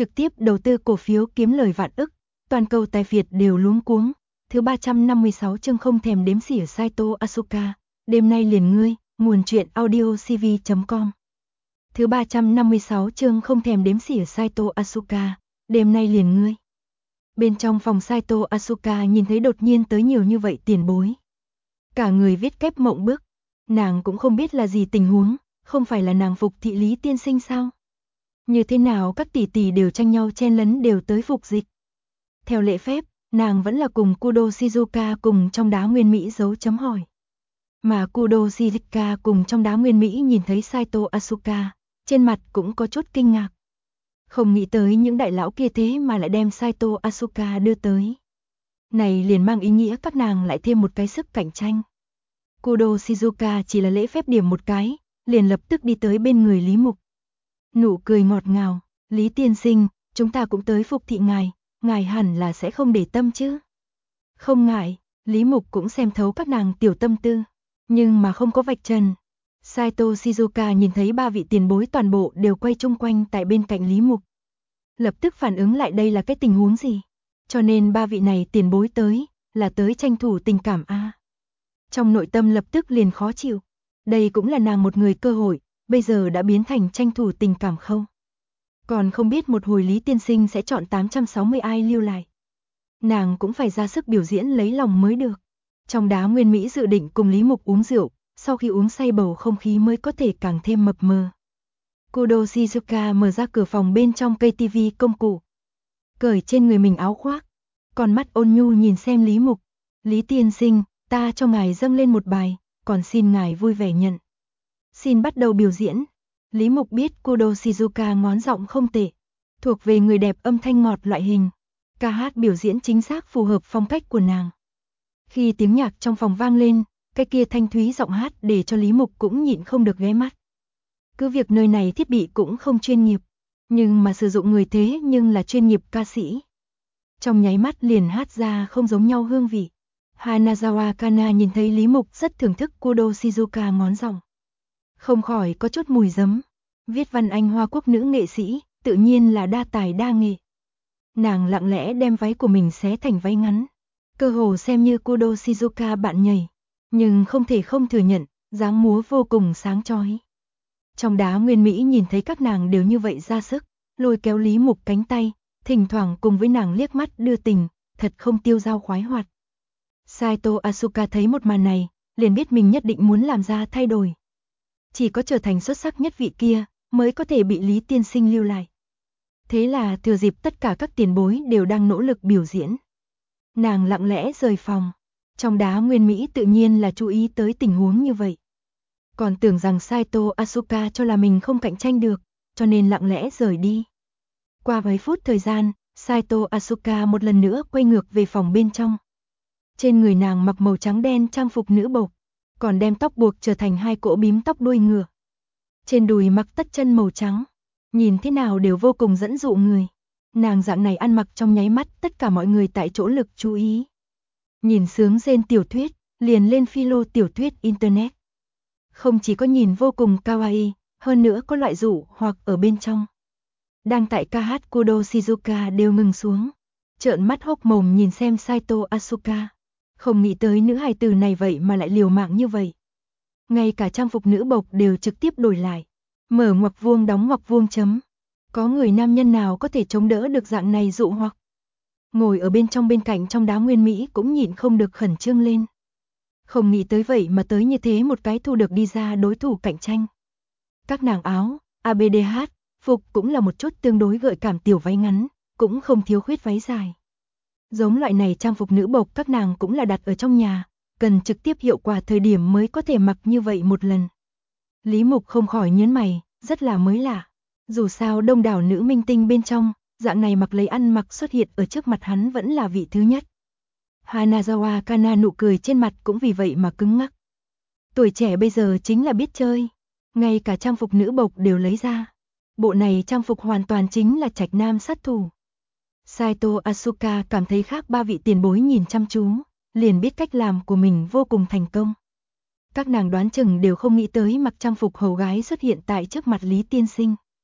trực tiếp đầu tư cổ phiếu kiếm lời vạn ức, toàn cầu tài phiệt đều luống cuống. Thứ 356 chương không thèm đếm xỉa Saito Asuka, đêm nay liền ngươi, nguồn truyện audio cv.com. Thứ 356 chương không thèm đếm xỉa Saito Asuka, đêm nay liền ngươi. Bên trong phòng Saito Asuka nhìn thấy đột nhiên tới nhiều như vậy tiền bối. Cả người viết kép mộng bức, nàng cũng không biết là gì tình huống, không phải là nàng phục thị Lý tiên sinh sao? Như thế nào các tỷ tỷ đều tranh nhau chen lấn đều tới phục dịch. Theo lễ phép, nàng vẫn là cùng Kudo Shizuka cùng trong đá nguyên Mỹ dấu chấm hỏi. Mà Kudo Shizuka cùng trong đá nguyên Mỹ nhìn thấy Saito Asuka, trên mặt cũng có chút kinh ngạc. Không nghĩ tới những đại lão kia thế mà lại đem Saito Asuka đưa tới. Này liền mang ý nghĩa các nàng lại thêm một cái sức cạnh tranh. Kudo Shizuka chỉ là lễ phép điểm một cái, liền lập tức đi tới bên người Lý Mục. Nụ cười ngọt ngào, Lý tiên sinh, chúng ta cũng tới phục thị ngài hẳn là sẽ không để tâm chứ. Không ngại, Lý Mục cũng xem thấu các nàng tiểu tâm tư, nhưng mà không có vạch trần. Saito Shizuka nhìn thấy ba vị tiền bối toàn bộ đều quay chung quanh tại bên cạnh Lý Mục. Lập tức phản ứng lại đây là cái tình huống gì. Cho nên ba vị này tiền bối tới, là tới tranh thủ tình cảm a. Trong nội tâm lập tức liền khó chịu. Đây cũng là nàng một người cơ hội, bây giờ đã biến thành tranh thủ tình cảm không. Còn không biết một hồi Lý tiên sinh sẽ chọn 860 ai lưu lại. Nàng cũng phải ra sức biểu diễn lấy lòng mới được. Trong đá nguyên Mỹ dự định cùng Lý Mục uống rượu, sau khi uống say bầu không khí mới có thể càng thêm mập mờ. Kudo Shizuka mở ra cửa phòng bên trong cây tivi công cụ. Cởi trên người mình áo khoác. Còn mắt ôn nhu nhìn xem Lý Mục. Lý tiên sinh, ta cho ngài dâng lên một bài, còn xin ngài vui vẻ nhận. Xin bắt đầu biểu diễn. Lý Mục biết Kudo Shizuka ngón giọng không tệ. Thuộc về người đẹp âm thanh ngọt loại hình. Ca hát biểu diễn chính xác phù hợp phong cách của nàng. Khi tiếng nhạc trong phòng vang lên, cái kia thanh thúy giọng hát để cho Lý Mục cũng nhịn không được ghé mắt. Cứ việc nơi này thiết bị cũng không chuyên nghiệp, nhưng mà sử dụng người thế nhưng là chuyên nghiệp ca sĩ. Trong nháy mắt liền hát ra không giống nhau hương vị. Hanazawa Kana nhìn thấy Lý Mục rất thưởng thức Kudo Shizuka ngón giọng. Không khỏi có chút mùi giấm. Viết văn Anh Hoa Quốc nữ nghệ sĩ, tự nhiên là đa tài đa nghệ. Nàng lặng lẽ đem váy của mình xé thành váy ngắn. Cơ hồ xem như Kudo Shizuka bạn nhảy. Nhưng không thể không thừa nhận, dáng múa vô cùng sáng chói. Trong đá nguyên Mỹ nhìn thấy các nàng đều như vậy ra sức, lôi kéo Lý Mục cánh tay, thỉnh thoảng cùng với nàng liếc mắt đưa tình, thật không tiêu dao khoái hoạt. Saito Asuka thấy một màn này, liền biết mình nhất định muốn làm ra thay đổi. Chỉ có trở thành xuất sắc nhất vị kia, mới có thể bị Lý tiên sinh lưu lại. Thế là thừa dịp tất cả các tiền bối đều đang nỗ lực biểu diễn. Nàng lặng lẽ rời phòng. Trong đá nguyên Mỹ tự nhiên là chú ý tới tình huống như vậy. Còn tưởng rằng Saito Asuka cho là mình không cạnh tranh được, cho nên lặng lẽ rời đi. Qua vài phút thời gian, Saito Asuka một lần nữa quay ngược về phòng bên trong. Trên người nàng mặc màu trắng đen trang phục nữ bộc, còn đem tóc buộc trở thành hai cỗ bím tóc đuôi ngựa. Trên đùi mặc tất chân màu trắng, nhìn thế nào đều vô cùng dẫn dụ người. Nàng dạng này ăn mặc trong nháy mắt tất cả mọi người tại chỗ lực chú ý. Nhìn sướng rên tiểu thuyết, liền lên philo tiểu thuyết internet. Không chỉ có nhìn vô cùng kawaii, hơn nữa có loại dụ hoặc ở bên trong. Đang tại ca hát Kudo Shizuka đều ngừng xuống, trợn mắt hốc mồm nhìn xem Saito Asuka. Không nghĩ tới nữ hài tử này vậy mà lại liều mạng như vậy. Ngay cả trang phục nữ bộc đều trực tiếp đổi lại. Mở ngoặc vuông đóng ngoặc vuông chấm. Có người nam nhân nào có thể chống đỡ được dạng này dụ hoặc. Ngồi ở bên cạnh trong đá nguyên Mỹ cũng nhịn không được khẩn trương lên. Không nghĩ tới vậy mà tới như thế một cái thu được đi ra đối thủ cạnh tranh. Các nàng áo, ABDH, phục cũng là một chút tương đối gợi cảm tiểu váy ngắn, cũng không thiếu khuyết váy dài. Giống loại này trang phục nữ bộc các nàng cũng là đặt ở trong nhà, cần trực tiếp hiệu quả thời điểm mới có thể mặc như vậy một lần. Lý Mục không khỏi nhớn mày, rất là mới lạ. Dù sao đông đảo nữ minh tinh bên trong, dạng này mặc lấy ăn mặc xuất hiện ở trước mặt hắn vẫn là vị thứ nhất. Hanazawa Kana nụ cười trên mặt cũng vì vậy mà cứng ngắc. Tuổi trẻ bây giờ chính là biết chơi, ngay cả trang phục nữ bộc đều lấy ra. Bộ này trang phục hoàn toàn chính là trạch nam sát thủ. Saito Asuka cảm thấy khác ba vị tiền bối nhìn chăm chú, liền biết cách làm của mình vô cùng thành công. Các nàng đoán chừng đều không nghĩ tới mặc trang phục hầu gái xuất hiện tại trước mặt Lý tiên sinh.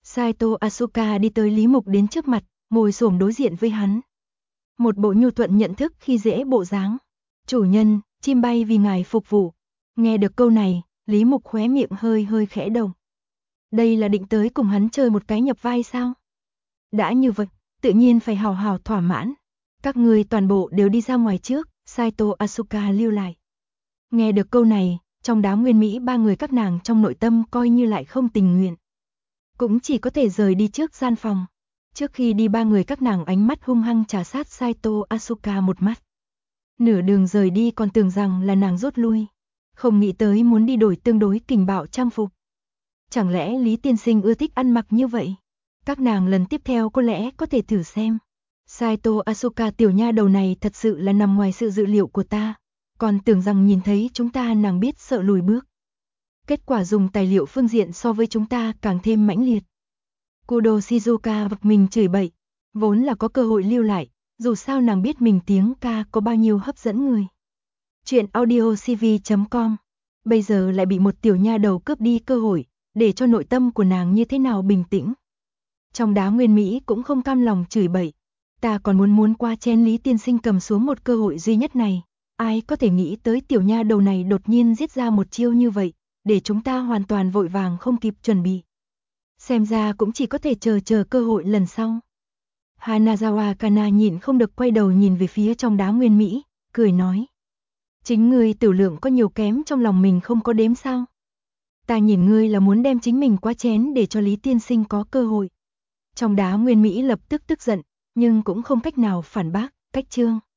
Saito Asuka đi tới Lý Mục đến trước mặt, ngồi xổm đối diện với hắn. Một bộ nhu thuận nhận thức khi dễ bộ dáng. Chủ nhân, chim bay vì ngài phục vụ. Nghe được câu này, Lý Mục khóe miệng hơi hơi khẽ động. Đây là định tới cùng hắn chơi một cái nhập vai sao? Đã như vậy, tự nhiên phải hào hào thỏa mãn. Các người toàn bộ đều đi ra ngoài trước, Saito Asuka lưu lại. Nghe được câu này, trong đám nguyên Mỹ ba người các nàng trong nội tâm coi như lại không tình nguyện. Cũng chỉ có thể rời đi trước gian phòng. Trước khi đi ba người các nàng ánh mắt hung hăng trà sát Saito Asuka một mắt. Nửa đường rời đi còn tưởng rằng là nàng rút lui. Không nghĩ tới muốn đi đổi tương đối kình bạo trang phục. Chẳng lẽ Lý tiên sinh ưa thích ăn mặc như vậy? Các nàng lần tiếp theo có lẽ có thể thử xem. Saito Asuka tiểu nha đầu này thật sự là nằm ngoài sự dự liệu của ta. Còn tưởng rằng nhìn thấy chúng ta nàng biết sợ lùi bước. Kết quả dùng tài liệu phương diện so với chúng ta càng thêm mãnh liệt. Kudo Shizuka bực mình chửi bậy. Vốn là có cơ hội lưu lại, dù sao nàng biết mình tiếng ca có bao nhiêu hấp dẫn người. Chuyện audiocv.com. Bây giờ lại bị một tiểu nha đầu cướp đi cơ hội, để cho nội tâm của nàng như thế nào bình tĩnh. Trong đám nguyên Mỹ cũng không cam lòng chửi bậy. Ta còn muốn qua chén Lý tiên sinh cầm xuống một cơ hội duy nhất này. Ai có thể nghĩ tới tiểu nha đầu này đột nhiên giết ra một chiêu như vậy, để chúng ta hoàn toàn vội vàng không kịp chuẩn bị. Xem ra cũng chỉ có thể chờ cơ hội lần sau. Hanazawa Kana nhịn không được quay đầu nhìn về phía trong đám nguyên Mỹ, cười nói. Chính ngươi tiểu lượng có nhiều kém trong lòng mình không có đếm sao? Ta nhìn ngươi là muốn đem chính mình qua chén để cho Lý tiên sinh có cơ hội. Trong đám nguyên Mỹ lập tức tức giận, nhưng cũng không cách nào phản bác, cách chương.